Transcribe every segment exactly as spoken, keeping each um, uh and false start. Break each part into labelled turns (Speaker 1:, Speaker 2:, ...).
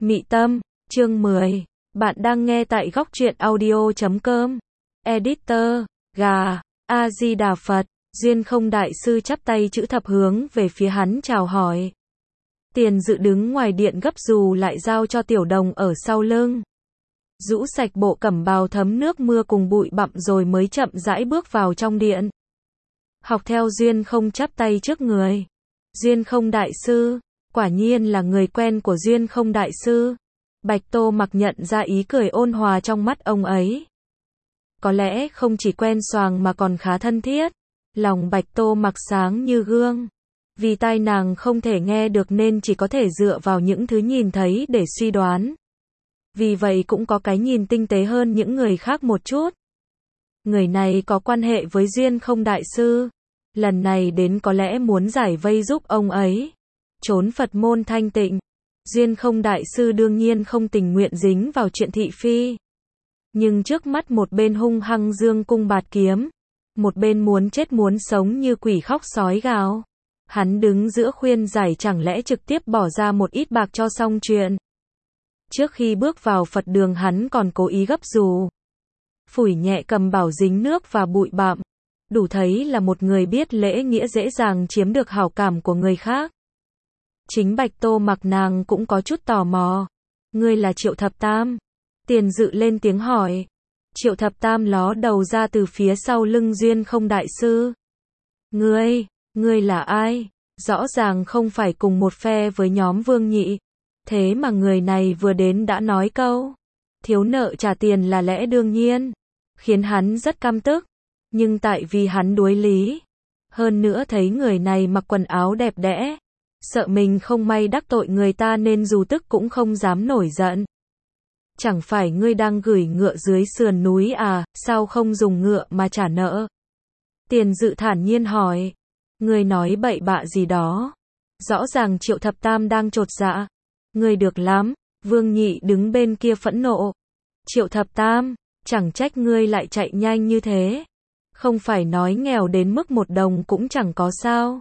Speaker 1: Mị Tâm, chương mười. Bạn đang nghe tại góc truyện audio chấm com. Editor, gà, A-di-đà Phật, Duyên Không Đại Sư chắp tay chữ thập hướng về phía hắn chào hỏi. Tiền Dự đứng ngoài điện gấp dù lại giao cho Tiểu Đồng ở sau lưng. Rũ sạch bộ cẩm bào thấm nước mưa cùng bụi bặm rồi mới chậm rãi bước vào trong điện. Học theo Duyên Không chắp tay trước người. Duyên Không Đại Sư, quả nhiên là người quen của Duyên Không Đại Sư. Bạch Tô Mặc nhận ra ý cười ôn hòa trong mắt ông ấy. Có lẽ không chỉ quen xoàng mà còn khá thân thiết. Lòng Bạch Tô Mặc sáng như gương. Vì tai nàng không thể nghe được nên chỉ có thể dựa vào những thứ nhìn thấy để suy đoán. Vì vậy cũng có cái nhìn tinh tế hơn những người khác một chút. Người này có quan hệ với Duyên Không Đại Sư. Lần này đến có lẽ muốn giải vây giúp ông ấy. Trốn Phật môn thanh tịnh. Duyên Không Đại Sư đương nhiên không tình nguyện dính vào chuyện thị phi. Nhưng trước mắt một bên hung hăng dương cung bạt kiếm. Một bên muốn chết muốn sống như quỷ khóc sói gào. Hắn đứng giữa khuyên giải chẳng lẽ trực tiếp bỏ ra một ít bạc cho xong chuyện. Trước khi bước vào Phật đường hắn còn cố ý gấp dù. Phủi nhẹ cầm bảo dính nước và bụi bặm. Đủ thấy là một người biết lễ nghĩa dễ dàng chiếm được hảo cảm của người khác. Chính Bạch Tô Mặc nàng cũng có chút tò mò. Ngươi là Triệu Thập Tam? Tiền Dự lên tiếng hỏi. Triệu Thập Tam ló đầu ra từ phía sau lưng Duyên Không Đại Sư. Ngươi, ngươi là ai? Rõ ràng không phải cùng một phe với nhóm Vương Nhị. Thế mà người này vừa đến đã nói câu. Thiếu nợ trả tiền là lẽ đương nhiên. Khiến hắn rất căm tức. Nhưng tại vì hắn đuối lý. Hơn nữa thấy người này mặc quần áo đẹp đẽ. Sợ mình không may đắc tội người ta nên dù tức cũng không dám nổi giận. Chẳng phải ngươi đang gửi ngựa dưới sườn núi à, sao không dùng ngựa mà trả nợ? Tiền Dự thản nhiên hỏi. Ngươi nói bậy bạ gì đó? Rõ ràng Triệu Thập Tam đang chột dạ. Ngươi được lắm, Vương Nhị đứng bên kia phẫn nộ. Triệu Thập Tam, chẳng trách ngươi lại chạy nhanh như thế. Không phải nói nghèo đến mức một đồng cũng chẳng có sao.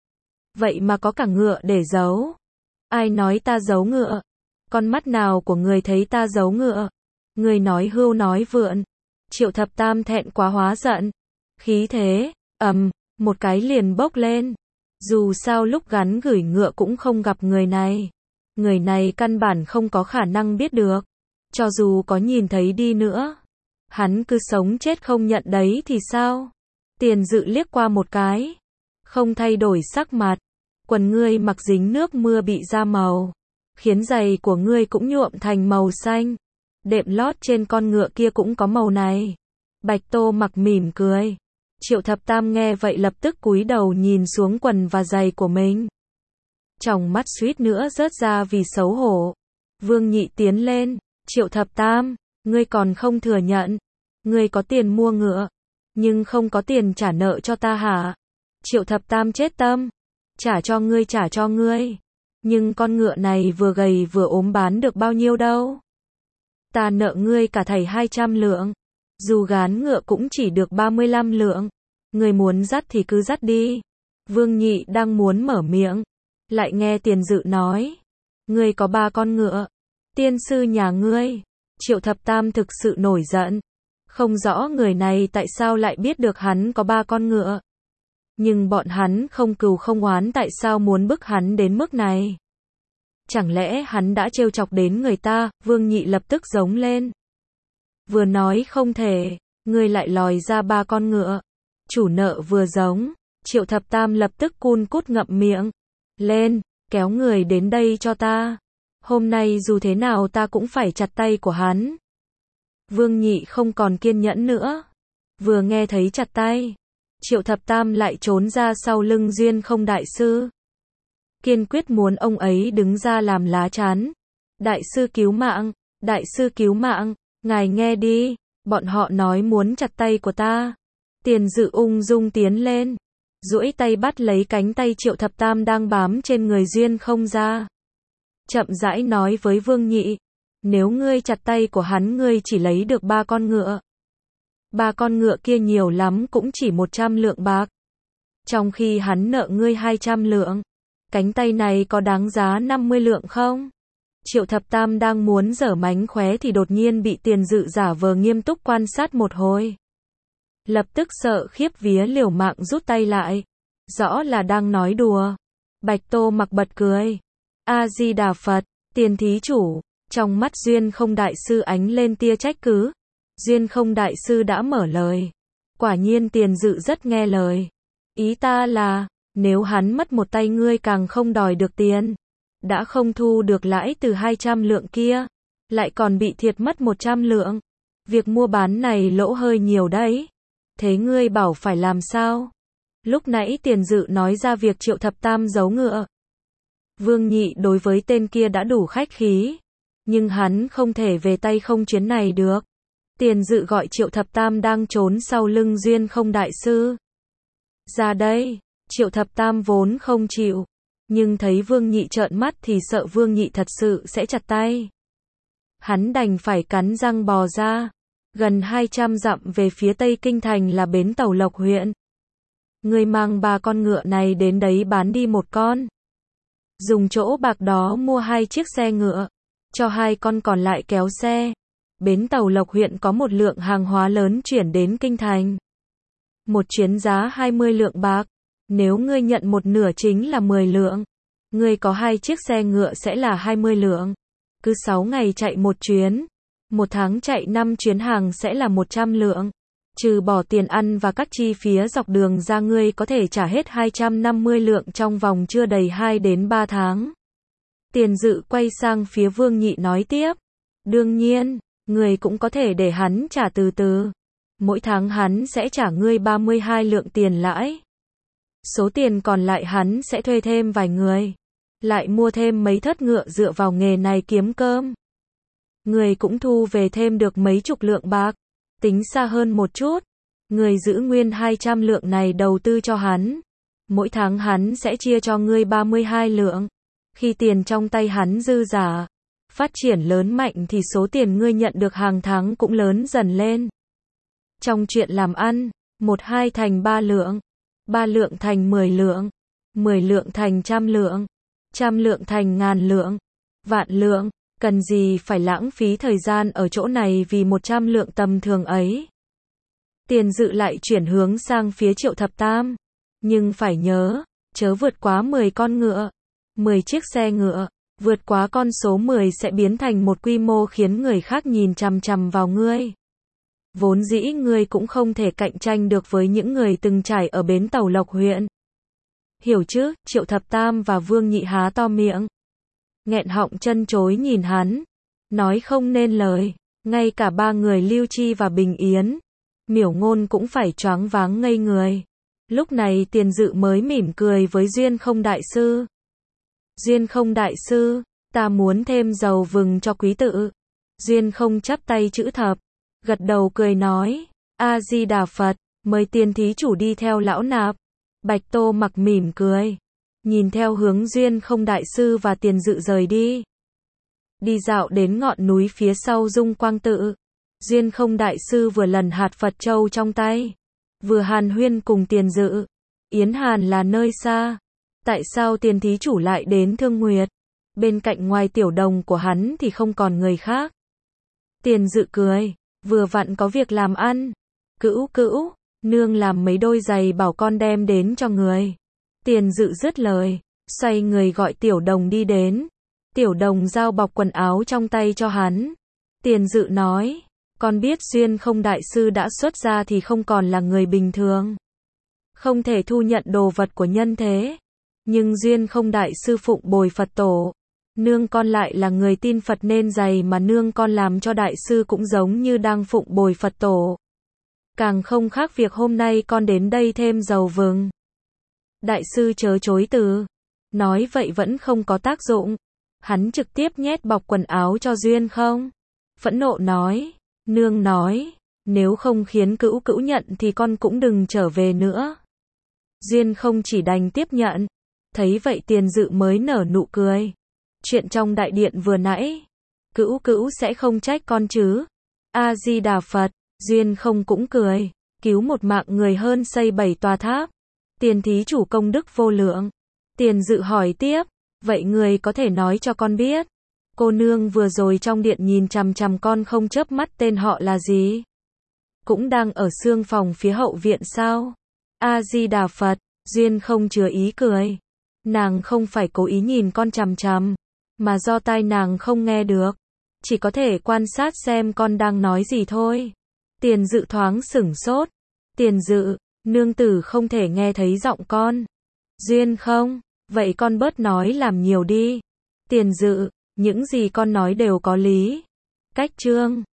Speaker 1: Vậy mà có cả ngựa để giấu. Ai nói ta giấu ngựa? Con mắt nào của người thấy ta giấu ngựa? Người nói hưu nói vượn. Triệu Thập Tam thẹn quá hóa giận. Khí thế, ầm, một cái liền bốc lên. Dù sao lúc gắn gửi ngựa cũng không gặp người này. Người này căn bản không có khả năng biết được. Cho dù có nhìn thấy đi nữa. Hắn cứ sống chết không nhận đấy thì sao? Tiền Dự liếc qua một cái. Không thay đổi sắc mặt. Quần ngươi mặc dính nước mưa bị ra màu. Khiến giày của ngươi cũng nhuộm thành màu xanh. Đệm lót trên con ngựa kia cũng có màu này. Bạch Tô Mặc mỉm cười. Triệu Thập Tam nghe vậy lập tức cúi đầu nhìn xuống quần và giày của mình. Tròng mắt suýt nữa rớt ra vì xấu hổ. Vương Nhị tiến lên. Triệu Thập Tam, ngươi còn không thừa nhận. Ngươi có tiền mua ngựa. Nhưng không có tiền trả nợ cho ta hả? Triệu Thập Tam chết tâm. Trả cho ngươi trả cho ngươi. Nhưng con ngựa này vừa gầy vừa ốm bán được bao nhiêu đâu. Ta nợ ngươi cả thảy hai trăm lượng. Dù gán ngựa cũng chỉ được ba mươi lăm lượng. Ngươi muốn dắt thì cứ dắt đi. Vương Nhị đang muốn mở miệng. Lại nghe Tiền Dự nói. Ngươi có ba con ngựa. Tiên sư nhà ngươi. Triệu Thập Tam thực sự nổi giận. Không rõ người này tại sao lại biết được hắn có ba con ngựa. Nhưng bọn hắn không cừu không oán tại sao muốn bức hắn đến mức này. Chẳng lẽ hắn đã trêu chọc đến người ta? Vương Nhị lập tức giống lên. Vừa nói không thể, ngươi lại lòi ra ba con ngựa. Chủ nợ vừa giống. Triệu Thập Tam lập tức cun cút ngậm miệng. Lên, kéo người đến đây cho ta. Hôm nay dù thế nào ta cũng phải chặt tay của hắn. Vương Nhị không còn kiên nhẫn nữa. Vừa nghe thấy chặt tay. Triệu Thập Tam lại trốn ra sau lưng Duyên Không Đại Sư. Kiên quyết muốn ông ấy đứng ra làm lá chắn. Đại sư cứu mạng, đại sư cứu mạng, ngài nghe đi, bọn họ nói muốn chặt tay của ta. Tiền Dự ung dung tiến lên. Duỗi tay bắt lấy cánh tay Triệu Thập Tam đang bám trên người Duyên Không ra. Chậm rãi nói với Vương Nhị. Nếu ngươi chặt tay của hắn ngươi chỉ lấy được ba con ngựa. Ba con ngựa kia nhiều lắm cũng chỉ một trăm lượng bạc. Trong khi hắn nợ ngươi hai trăm lượng. Cánh tay này có đáng giá năm mươi lượng không? Triệu Thập Tam đang muốn giở mánh khóe thì đột nhiên bị Tiền Dự giả vờ nghiêm túc quan sát một hồi. Lập tức sợ khiếp vía liều mạng rút tay lại. Rõ là đang nói đùa. Bạch Tô Mặc bật cười. A-di-đà Phật, Tiền thí chủ. Trong mắt Duyên Không đại sư ánh lên tia trách cứ. Duyên Không đại sư đã mở lời. Quả nhiên Tiền Dự rất nghe lời. Ý ta là, nếu hắn mất một tay ngươi càng không đòi được tiền. Đã không thu được lãi từ hai trăm lượng kia. Lại còn bị thiệt mất một trăm lượng. Việc mua bán này lỗ hơi nhiều đấy. Thế ngươi bảo phải làm sao? Lúc nãy Tiền Dự nói ra việc Triệu Thập Tam giấu ngựa. Vương Nhị đối với tên kia đã đủ khách khí. Nhưng hắn không thể về tay không chuyến này được. Tiền Dự gọi Triệu Thập Tam đang trốn sau lưng Duyên Không đại sư. Ra đây, Triệu Thập Tam vốn không chịu. Nhưng thấy Vương Nhị trợn mắt thì sợ Vương Nhị thật sự sẽ chặt tay. Hắn đành phải cắn răng bò ra. Gần hai trăm dặm về phía tây kinh thành là bến tàu Lộc huyện. Người mang ba con ngựa này đến đấy bán đi một con. Dùng chỗ bạc đó mua hai chiếc xe ngựa. Cho hai con còn lại kéo xe. Bến tàu Lộc huyện có một lượng hàng hóa lớn chuyển đến kinh thành. Một chuyến giá hai mươi lượng bạc. Nếu ngươi nhận một nửa chính là mười lượng. Ngươi có hai chiếc xe ngựa sẽ là hai mươi lượng. Cứ sáu ngày chạy một chuyến. Một tháng chạy năm chuyến hàng sẽ là một trăm lượng. Trừ bỏ tiền ăn và các chi phí dọc đường ra ngươi có thể trả hết hai trăm năm mươi lượng trong vòng chưa đầy hai đến ba tháng. Tiền Dự quay sang phía Vương Nhị nói tiếp. Đương nhiên, ngươi cũng có thể để hắn trả từ từ. Mỗi tháng hắn sẽ trả ngươi ba mươi hai lượng tiền lãi. Số tiền còn lại hắn sẽ thuê thêm vài người. Lại mua thêm mấy thớt ngựa dựa vào nghề này kiếm cơm. Người cũng thu về thêm được mấy chục lượng bạc. Tính xa hơn một chút. Người giữ nguyên hai trăm lượng này đầu tư cho hắn. Mỗi tháng hắn sẽ chia cho ngươi ba mươi hai lượng. Khi tiền trong tay hắn dư giả, phát triển lớn mạnh thì số tiền ngươi nhận được hàng tháng cũng lớn dần lên. Trong chuyện làm ăn, một hai thành ba lượng. Ba lượng thành mười lượng. Mười lượng thành trăm lượng. Trăm lượng thành ngàn lượng. Vạn lượng. Cần gì phải lãng phí thời gian ở chỗ này vì một trăm lượng tầm thường ấy. Tiền Dự lại chuyển hướng sang phía Triệu Thập Tam. Nhưng phải nhớ, chớ vượt quá mười con ngựa. mười chiếc xe ngựa. Vượt quá con số mười sẽ biến thành một quy mô khiến người khác nhìn chằm chằm vào ngươi. Vốn dĩ ngươi cũng không thể cạnh tranh được với những người từng trải ở bến tàu Lộc huyện. Hiểu chứ? Triệu Thập Tam và Vương Nhị há to miệng. Nghẹn họng chân chối nhìn hắn. Nói không nên lời. Ngay cả ba người Lưu Chi và Bình Yến. Miểu Ngôn cũng phải choáng váng ngây người. Lúc này Tiền Dự mới mỉm cười với Duyên Không đại sư. Duyên Không đại sư, ta muốn thêm dầu vừng cho quý tự. Duyên Không chắp tay chữ thập. Gật đầu cười nói. A-di-đà Phật, mời Tiền thí chủ đi theo lão nạp. Bạch Tô Mặc mỉm cười. Nhìn theo hướng Duyên Không đại sư và Tiền Dự rời đi. Đi dạo đến ngọn núi phía sau Dung Quang tự. Duyên Không đại sư vừa lần hạt Phật châu trong tay. Vừa hàn huyên cùng Tiền Dự. Yến Hàn là nơi xa. Tại sao Tiền thí chủ lại đến Thương Nguyệt? Bên cạnh ngoài tiểu đồng của hắn thì không còn người khác. Tiền Dự cười. Vừa vặn có việc làm ăn. Cữu cữu, nương làm mấy đôi giày bảo con đem đến cho người. Tiền Dự dứt lời. Xoay người gọi tiểu đồng đi đến. Tiểu đồng giao bọc quần áo trong tay cho hắn. Tiền Dự nói. Con biết Duyên Không đại sư đã xuất gia thì không còn là người bình thường. Không thể thu nhận đồ vật của nhân thế. Nhưng Duyên Không đại sư phụng bồi Phật tổ. Nương con lại là người tin Phật nên giày mà nương con làm cho đại sư cũng giống như đang phụng bồi Phật tổ. Càng không khác việc hôm nay con đến đây thêm dầu vừng. Đại sư chớ chối từ. Nói vậy vẫn không có tác dụng. Hắn trực tiếp nhét bọc quần áo cho Duyên Không. Phẫn nộ nói. Nương nói. Nếu không khiến cữu cữu nhận thì con cũng đừng trở về nữa. Duyên Không chỉ đành tiếp nhận. Thấy vậy Tiền Dự mới nở nụ cười. Chuyện trong đại điện vừa nãy. Cữu cữu sẽ không trách con chứ. A-di-đà Phật. Duyên Không cũng cười. Cứu một mạng người hơn xây bảy tòa tháp. Tiền thí chủ công đức vô lượng. Tiền Dự hỏi tiếp. Vậy người có thể nói cho con biết. Cô nương vừa rồi trong điện nhìn chằm chằm con không chớp mắt tên họ là gì? Cũng đang ở xương phòng phía hậu viện sao? A-di-đà Phật, Duyên không chứa ý cười. Nàng không phải cố ý nhìn con chằm chằm, mà do tai nàng không nghe được. Chỉ có thể quan sát xem con đang nói gì thôi. Tiền Dự thoáng sửng sốt. Tiền Dự, nương tử không thể nghe thấy giọng con. Duyên không, vậy con bớt nói làm nhiều đi. Tiền Dự, những gì con nói đều có lý. Cách chương